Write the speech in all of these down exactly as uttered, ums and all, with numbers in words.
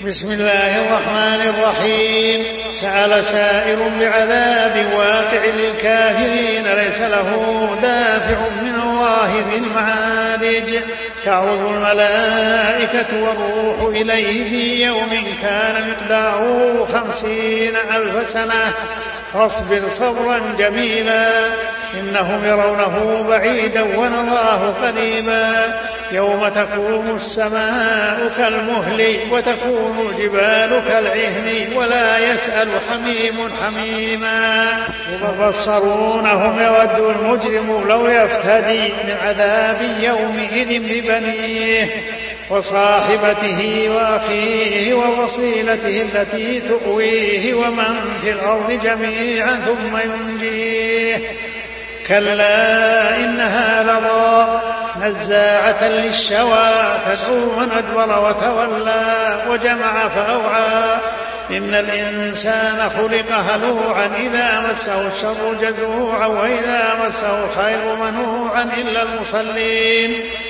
بسم الله الرحمن الرحيم. سأل سائل بعذاب واقع للكافرين ليس له دافع من الله ذي المعارج. تعرض الملائكة والروح إليه في يوم كان مقداره خمسين ألف سنة فاصبر صبرا جميلا إنهم يرونه بعيدا ونراه قريبا. يوم تكون السماء كالمهل وتكون الجبال كالعهن ولا يسأل حميم حميما. يبصرونهم يود المجرم لو يفتدي من عذاب يومئذ ببنيه وصاحبته وأخيه ووصيلته التي تؤويه ومن في الأرض جميعا ثم ينجيه. كلا إنها لظى نزاعة للشوى تدعو من أدبر وتولى وجمع فأوعى. إن الإنسان خلق هلوعا إذا مسه الشر جزوعا وإذا مسه الخير منوعا إلا المصلين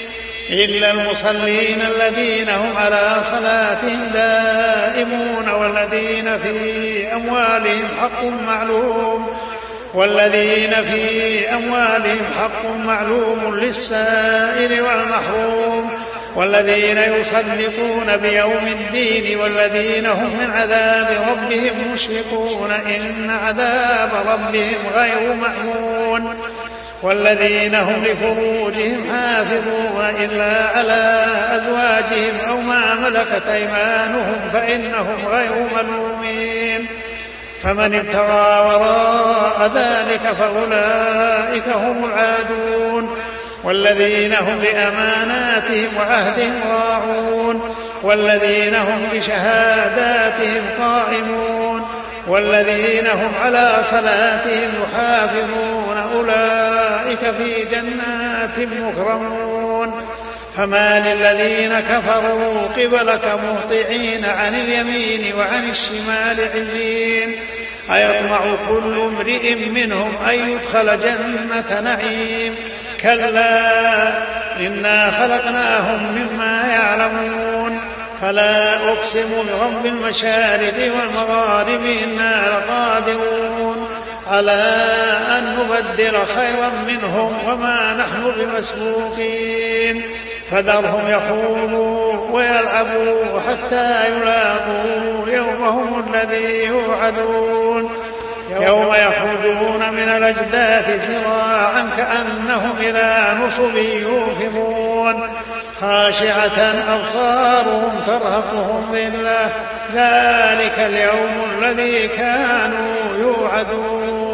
إلا المصلين الذين هم على صلاتهم دائمون والذين في أموالهم حق معلوم والذين في أموالهم حق معلوم للسائل والمحروم والذين يصدقون بيوم الدين والذين هم من عذاب ربهم مشفقون إن عذاب ربهم غير مأمون. والذين هم لفروجهم حافظون إلا على أزواجهم أو ما ملكت أيمانهم فإنهم غير ملومين. فمن ابتغى وراء ذلك فأولئك هم العادون. والذين هم لأماناتهم وعهدهم راعون والذين هم بشهاداتهم قائمون والذين هم على صلاتهم يحافظون أولئك في جنات مكرمون. فما للذين كفروا قبلك مهطعين عن اليمين وعن الشمال عزين. أيطمع كل امرئ منهم أن يدخل جنة نعيم. كلا إنا خلقناهم مما يعلمون. فلا أقسم برب المشارق والمغارب إنا لقادرون على أن نبدل خيرا منهم وما نحن بمسبوقين. فذرهم يخوضوا ويلعبوا حتى يلاقوا يومهم الذي يوعدون. يوم يخرجون من الأجداث سراعا كأنهم إلى نصب يوفضون خاشعة أبصارهم ترهقهم ذلة ذلك اليوم الذي كانوا يوعدون.